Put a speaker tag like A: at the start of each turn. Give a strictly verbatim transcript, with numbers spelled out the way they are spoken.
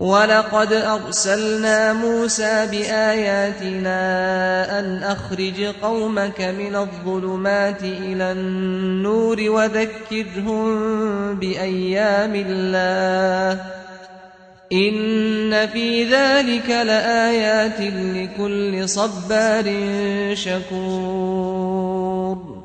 A: وَلَقَدْ أَرْسَلْنَا مُوسَى بِآيَاتِنَا أَنْ أَخْرِجْ قَوْمَكَ مِنَ الظُّلُمَاتِ إِلَى النُّورِ وَذَكِّرْهُم بِأَيَّامِ اللَّهِ ۚ إِنَّ فِي ذَلِكَ لَآيَاتٍ لِكُلِّ صَبَّارٍ شَكُورٍ.